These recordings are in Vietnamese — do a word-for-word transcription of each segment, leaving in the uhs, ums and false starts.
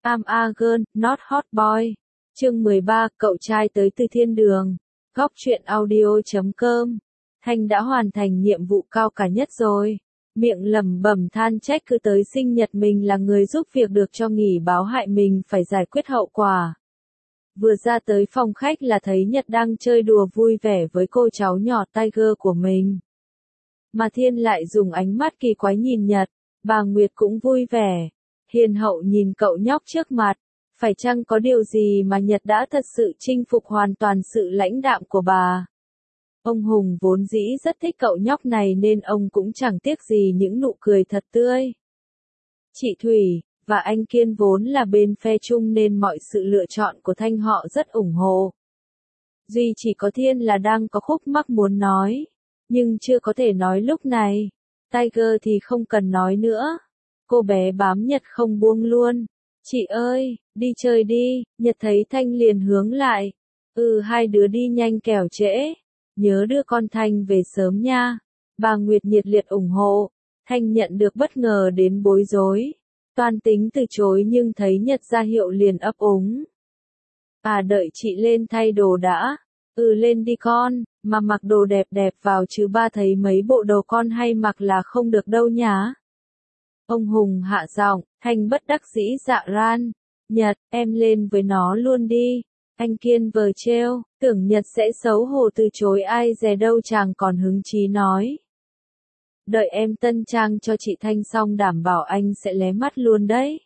I'm a girl, not hot boy. Chương mười ba, cậu trai tới từ thiên đường. Góc truyện audio chấm com. Thanh đã hoàn thành nhiệm vụ cao cả nhất rồi. Miệng lẩm bẩm than trách cứ tới sinh nhật mình là người giúp việc được cho nghỉ báo hại mình phải giải quyết hậu quả. Vừa ra tới phòng khách là thấy Nhật đang chơi đùa vui vẻ với cô cháu nhỏ Tiger của mình. Mà Thiên lại dùng ánh mắt kỳ quái nhìn Nhật, bà Nguyệt cũng vui vẻ, hiền hậu nhìn cậu nhóc trước mặt. Phải chăng có điều gì mà Nhật đã thật sự chinh phục hoàn toàn sự lãnh đạm của bà? Ông Hùng vốn dĩ rất thích cậu nhóc này nên ông cũng chẳng tiếc gì những nụ cười thật tươi. Chị Thủy và anh Kiên vốn là bên phe chung nên mọi sự lựa chọn của Thanh họ rất ủng hộ. Duy chỉ có Thiên là đang có khúc mắc muốn nói, nhưng chưa có thể nói lúc này. Tiger thì không cần nói nữa. Cô bé bám Nhật không buông luôn. Chị ơi, đi chơi đi. Nhật thấy Thanh liền hướng lại. Ừ, hai đứa đi nhanh kẻo trễ. Nhớ đưa con Thanh về sớm nha. Bà Nguyệt nhiệt liệt ủng hộ. Thanh nhận được bất ngờ đến bối rối. Toan tính từ chối nhưng thấy Nhật ra hiệu liền ấp úng. À, đợi chị lên thay đồ đã. Ừ, lên đi con, mà mặc đồ đẹp đẹp vào chứ ba thấy mấy bộ đồ con hay mặc là không được đâu nhá. Ông Hùng hạ giọng, Thanh bất đắc dĩ dạ ran. Nhật, em lên với nó luôn đi. Anh Kiên vờ trêu, tưởng Nhật sẽ xấu hổ từ chối ai dè đâu chàng còn hứng chí nói. Đợi em tân trang cho chị Thanh xong đảm bảo anh sẽ lé mắt luôn đấy.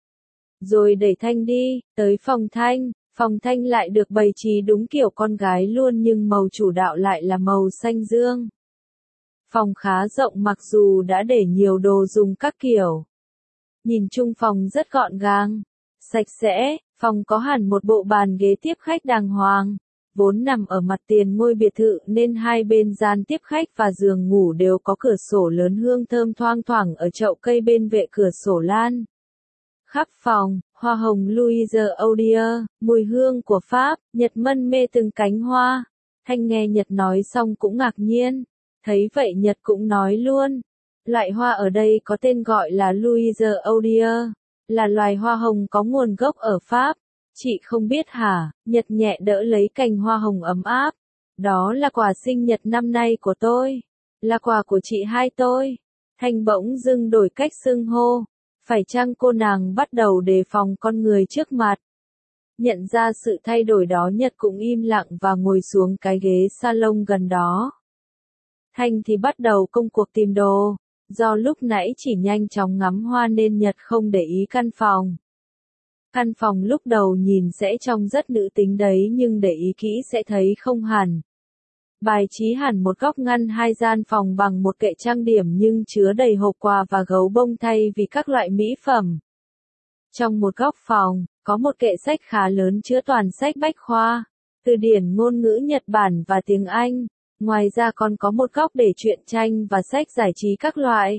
Rồi đẩy Thanh đi, tới phòng Thanh. Phòng Thanh lại được bày trí đúng kiểu con gái luôn nhưng màu chủ đạo lại là màu xanh dương. Phòng khá rộng mặc dù đã để nhiều đồ dùng các kiểu. Nhìn chung phòng rất gọn gàng, sạch sẽ, phòng có hẳn một bộ bàn ghế tiếp khách đàng hoàng. Vốn nằm ở mặt tiền ngôi biệt thự nên hai bên gian tiếp khách và giường ngủ đều có cửa sổ lớn hương thơm thoang thoảng ở chậu cây bên vệ cửa sổ lan. Khắp phòng, hoa hồng Louise Odier, mùi hương của Pháp, Nhật mân mê từng cánh hoa. Thanh nghe Nhật nói xong cũng ngạc nhiên. Thấy vậy Nhật cũng nói luôn. Loại hoa ở đây có tên gọi là Louise Odier, là loài hoa hồng có nguồn gốc ở Pháp. Chị không biết hả? Nhật nhẹ đỡ lấy cành hoa hồng ấm áp. Đó là quà sinh nhật năm nay của tôi. Là quà của chị hai tôi. Thanh bỗng dưng đổi cách xưng hô. Phải chăng cô nàng bắt đầu đề phòng con người trước mặt? Nhận ra sự thay đổi đó Nhật cũng im lặng và ngồi xuống cái ghế salon gần đó. Thanh thì bắt đầu công cuộc tìm đồ. Do lúc nãy chỉ nhanh chóng ngắm hoa nên Nhật không để ý căn phòng. Căn phòng lúc đầu nhìn sẽ trông rất nữ tính đấy nhưng để ý kỹ sẽ thấy không hẳn. Bài trí hẳn một góc ngăn hai gian phòng bằng một kệ trang điểm nhưng chứa đầy hộp quà và gấu bông thay vì các loại mỹ phẩm. Trong một góc phòng, có một kệ sách khá lớn chứa toàn sách bách khoa, từ điển ngôn ngữ Nhật Bản và tiếng Anh. Ngoài ra còn có một góc để truyện tranh và sách giải trí các loại.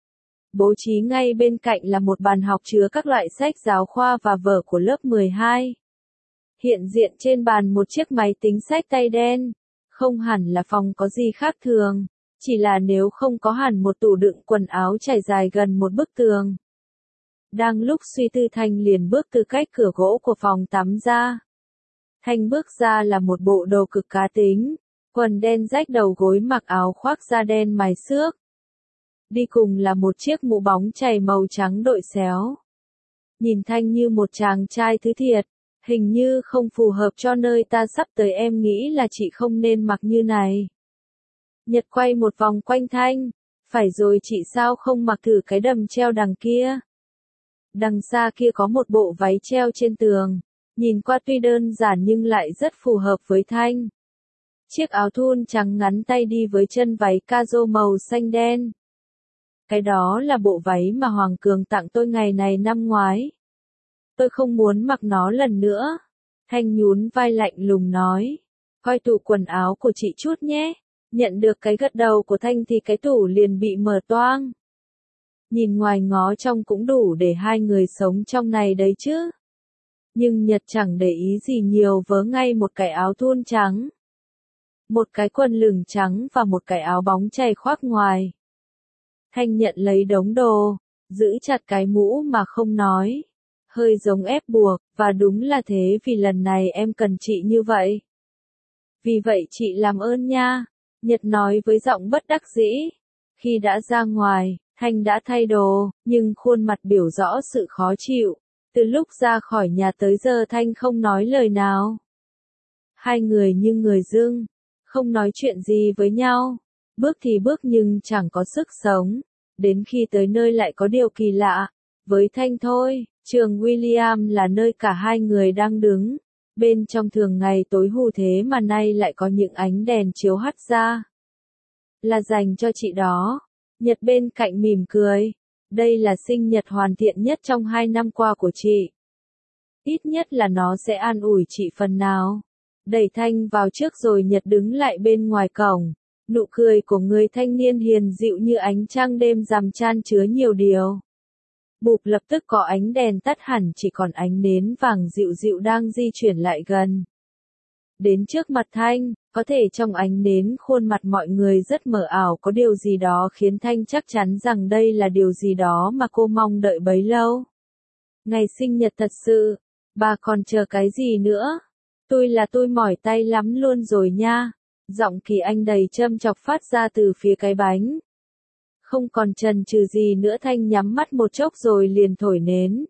Bố trí ngay bên cạnh là một bàn học chứa các loại sách giáo khoa và vở của lớp mười hai. Hiện diện trên bàn một chiếc máy tính xách tay đen. Không hẳn là phòng có gì khác thường, chỉ là nếu không có hẳn một tủ đựng quần áo trải dài gần một bức tường. Đang lúc suy tư Thanh liền bước từ cách cửa gỗ của phòng tắm ra. Thanh bước ra là một bộ đồ cực cá tính, quần đen rách đầu gối mặc áo khoác da đen mài xước. Đi cùng là một chiếc mũ bóng chày màu trắng đội xéo. Nhìn Thanh như một chàng trai thứ thiệt. Hình như không phù hợp cho nơi ta sắp tới em nghĩ là chị không nên mặc như này. Nhật quay một vòng quanh Thanh. Phải rồi chị sao không mặc thử cái đầm treo đằng kia. Đằng xa kia có một bộ váy treo trên tường. Nhìn qua tuy đơn giản nhưng lại rất phù hợp với Thanh. Chiếc áo thun trắng ngắn tay đi với chân váy caro màu xanh đen. Cái đó là bộ váy mà Hoàng Cường tặng tôi ngày này năm ngoái. Tôi không muốn mặc nó lần nữa. Thanh nhún vai lạnh lùng nói. Coi tủ quần áo của chị chút nhé. Nhận được cái gật đầu của Thanh thì cái tủ liền bị mở toang. Nhìn ngoài ngó trong cũng đủ để hai người sống trong này đấy chứ. Nhưng Nhật chẳng để ý gì nhiều vớ ngay một cái áo thun trắng. Một cái quần lửng trắng và một cái áo bóng chày khoác ngoài. Thanh nhận lấy đống đồ. Giữ chặt cái mũ mà không nói. hơi giống ép buộc, và đúng là thế vì lần này em cần chị như vậy. Vì vậy chị làm ơn nha, Nhật nói với giọng bất đắc dĩ. Khi đã ra ngoài, Thanh đã thay đồ, nhưng khuôn mặt biểu rõ sự khó chịu. Từ lúc ra khỏi nhà tới giờ Thanh không nói lời nào. Hai người như người dưng, không nói chuyện gì với nhau. Bước thì bước nhưng chẳng có sức sống. Đến khi tới nơi lại có điều kỳ lạ. Với Thanh thôi, trường William là nơi cả hai người đang đứng. Bên trong thường ngày tối hù thế mà nay lại có những ánh đèn chiếu hắt ra. Là dành cho chị đó. Nhật bên cạnh mỉm cười. Đây là sinh nhật hoàn thiện nhất trong hai năm qua của chị. Ít nhất là nó sẽ an ủi chị phần nào. Đẩy Thanh vào trước rồi Nhật đứng lại bên ngoài cổng. Nụ cười của người thanh niên hiền dịu như ánh trăng đêm rằm chan chứa nhiều điều. Bụp lập tức có ánh đèn tắt hẳn, chỉ còn ánh nến vàng dịu dịu đang di chuyển lại gần. Đến trước mặt Thanh, có thể trong ánh nến khuôn mặt mọi người rất mờ ảo, có điều gì đó khiến Thanh chắc chắn rằng đây là điều gì đó mà cô mong đợi bấy lâu. Ngày sinh nhật thật sự, bà còn chờ cái gì nữa? Tôi là tôi mỏi tay lắm luôn rồi nha. Giọng Kỳ Anh đầy châm chọc phát ra từ phía cái bánh. Không còn chần chừ gì nữa, Thanh nhắm mắt một chốc rồi liền thổi nến.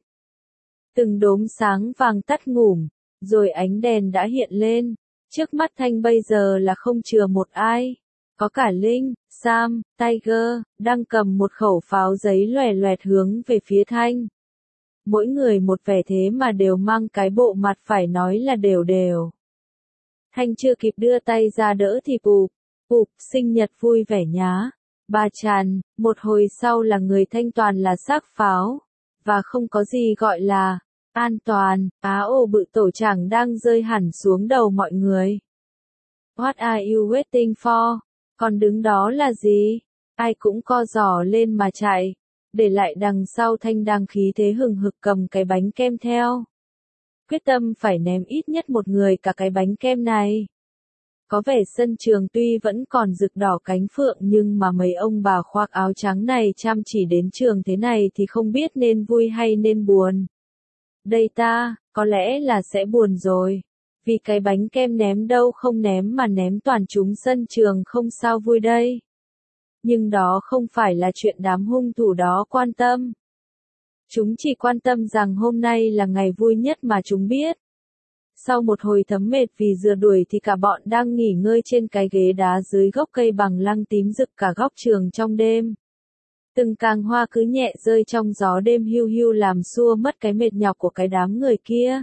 Từng đốm sáng vàng tắt ngủm, rồi ánh đèn đã hiện lên. Trước mắt Thanh bây giờ là không chừa một ai. Có cả Linh, Sam, Tiger, đang cầm một khẩu pháo giấy loè loẹt hướng về phía Thanh. Mỗi người một vẻ thế mà đều mang cái bộ mặt phải nói là đều đều. Thanh chưa kịp đưa tay ra đỡ thì bụp, bụp, sinh nhật vui vẻ nhá. Bà tràn, một hồi sau là người Thanh toàn là xác pháo. Và không có gì gọi là an toàn, á ồ bự tổ chẳng đang rơi hẳn xuống đầu mọi người. What are you waiting for? Còn đứng đó là gì? Ai cũng co giò lên mà chạy. Để lại đằng sau Thanh đang khí thế hừng hực cầm cái bánh kem theo. Quyết tâm phải ném ít nhất một người cả cái bánh kem này. Có vẻ sân trường tuy vẫn còn rực đỏ cánh phượng nhưng mà mấy ông bà khoác áo trắng này chăm chỉ đến trường thế này thì không biết nên vui hay nên buồn. Đây ta, có lẽ là sẽ buồn rồi. Vì cái bánh kem ném đâu không ném mà ném toàn chúng sân trường không sao vui đây. Nhưng đó không phải là chuyện đám hung thủ đó quan tâm. Chúng chỉ quan tâm rằng hôm nay là ngày vui nhất mà chúng biết. Sau một hồi thấm mệt vì rượt đuổi thì cả bọn đang nghỉ ngơi trên cái ghế đá dưới gốc cây bằng lăng tím rực cả góc trường trong đêm. Từng càng hoa cứ nhẹ rơi trong gió đêm hiu hiu làm xua mất cái mệt nhọc của cái đám người kia.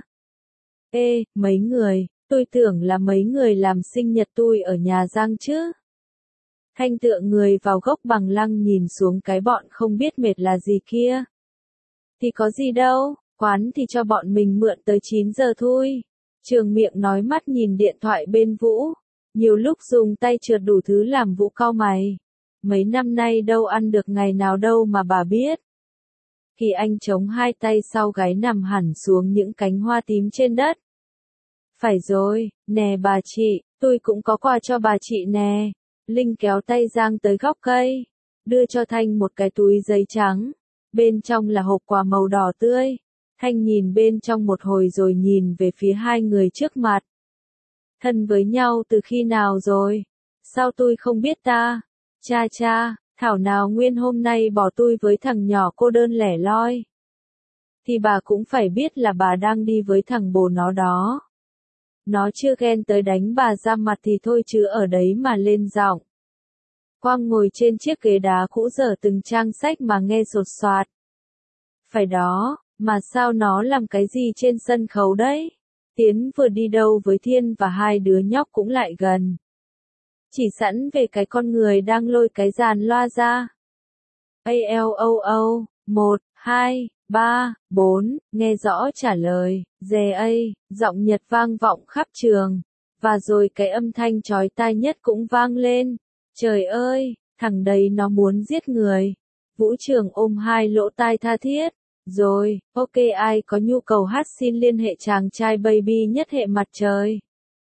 Ê, mấy người, tôi tưởng là mấy người làm sinh nhật tôi ở nhà Giang chứ. Thanh tựa người vào gốc bằng lăng nhìn xuống cái bọn không biết mệt là gì kia. Thì có gì đâu, quán thì cho bọn mình mượn tới chín giờ thôi. Trường miệng nói mắt nhìn điện thoại bên Vũ. Nhiều lúc dùng tay trượt đủ thứ làm Vũ cau mày. Mấy năm nay đâu ăn được ngày nào đâu mà bà biết. Kỳ Anh chống hai tay sau gáy nằm hẳn xuống những cánh hoa tím trên đất. Phải rồi, nè bà chị, tôi cũng có quà cho bà chị nè. Linh kéo tay Giang tới góc cây. Đưa cho Thanh một cái túi giấy trắng. Bên trong là hộp quà màu đỏ tươi. Thanh nhìn bên trong một hồi rồi nhìn về phía hai người trước mặt. Thân với nhau từ khi nào rồi? Sao tôi không biết ta? Cha cha, thảo nào nguyên hôm nay bỏ tôi với thằng nhỏ cô đơn lẻ loi. Thì bà cũng phải biết là bà đang đi với thằng bồ nó đó. Nó chưa ghen tới đánh bà ra mặt thì thôi chứ ở đấy mà lên giọng. Quang ngồi trên chiếc ghế đá cũ dở từng trang sách mà nghe sột soạt. Phải đó, mà sao nó làm cái gì trên sân khấu đấy? Tiến vừa đi đâu với Thiên và hai đứa nhóc cũng lại gần. Chỉ sẵn về cái con người đang lôi cái dàn loa ra. A L O O, một, hai, ba, bốn, nghe rõ trả lời, dè A, giọng Nhật vang vọng khắp trường. Và rồi cái âm thanh chói tai nhất cũng vang lên. Trời ơi, thằng đấy nó muốn giết người. Vũ Trường ôm hai lỗ tai tha thiết. Rồi, ok, ai có nhu cầu hát xin liên hệ chàng trai baby nhất hệ mặt trời.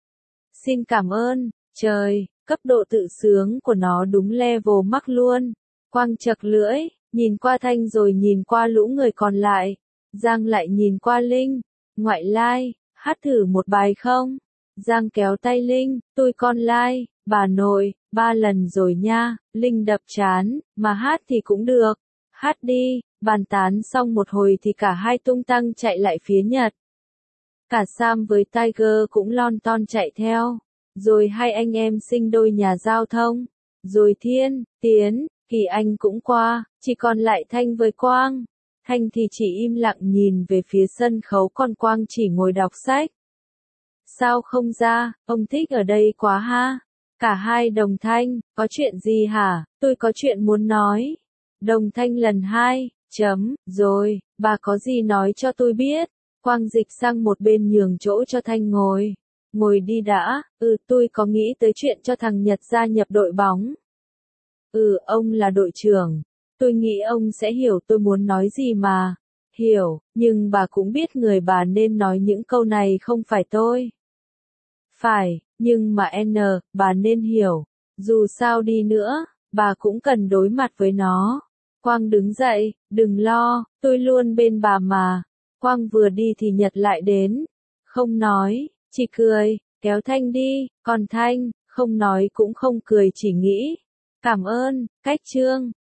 Xin cảm ơn, trời, cấp độ tự sướng của nó đúng level mắc luôn. Quang chật lưỡi, nhìn qua Thanh rồi nhìn qua lũ người còn lại. Giang lại nhìn qua Linh, ngoại lai, hát thử một bài không? Giang kéo tay Linh, tôi con lai, bà nội, ba lần rồi nha, Linh đập chán, mà hát thì cũng được, hát đi, bàn tán xong một hồi thì cả hai tung tăng chạy lại phía Nhật. Cả Sam với Tiger cũng lon ton chạy theo, rồi hai anh em sinh đôi nhà giao thông, rồi Thiên, Tiến, Kỳ Anh cũng qua, chỉ còn lại Thanh với Quang. Thanh thì chỉ im lặng nhìn về phía sân khấu còn Quang chỉ ngồi đọc sách. Sao không ra, ông thích ở đây quá ha? Cả hai đồng thanh, có chuyện gì hả? Tôi có chuyện muốn nói. Đồng thanh lần hai, chấm, rồi, bà có gì nói cho tôi biết. Quang dịch sang một bên nhường chỗ cho Thanh ngồi. Ngồi đi đã, ừ tôi có nghĩ tới chuyện cho thằng Nhật gia nhập đội bóng. Ừ ông là đội trưởng. Tôi nghĩ ông sẽ hiểu tôi muốn nói gì mà. Hiểu, nhưng bà cũng biết người bà nên nói những câu này không phải tôi. Phải, nhưng mà N, bà nên hiểu. Dù sao đi nữa, bà cũng cần đối mặt với nó. Quang đứng dậy, đừng lo, tôi luôn bên bà mà. Quang vừa đi thì Nhật lại đến. Không nói, chỉ cười, kéo Thanh đi, còn Thanh, không nói cũng không cười chỉ nghĩ. Cảm ơn, cách trương.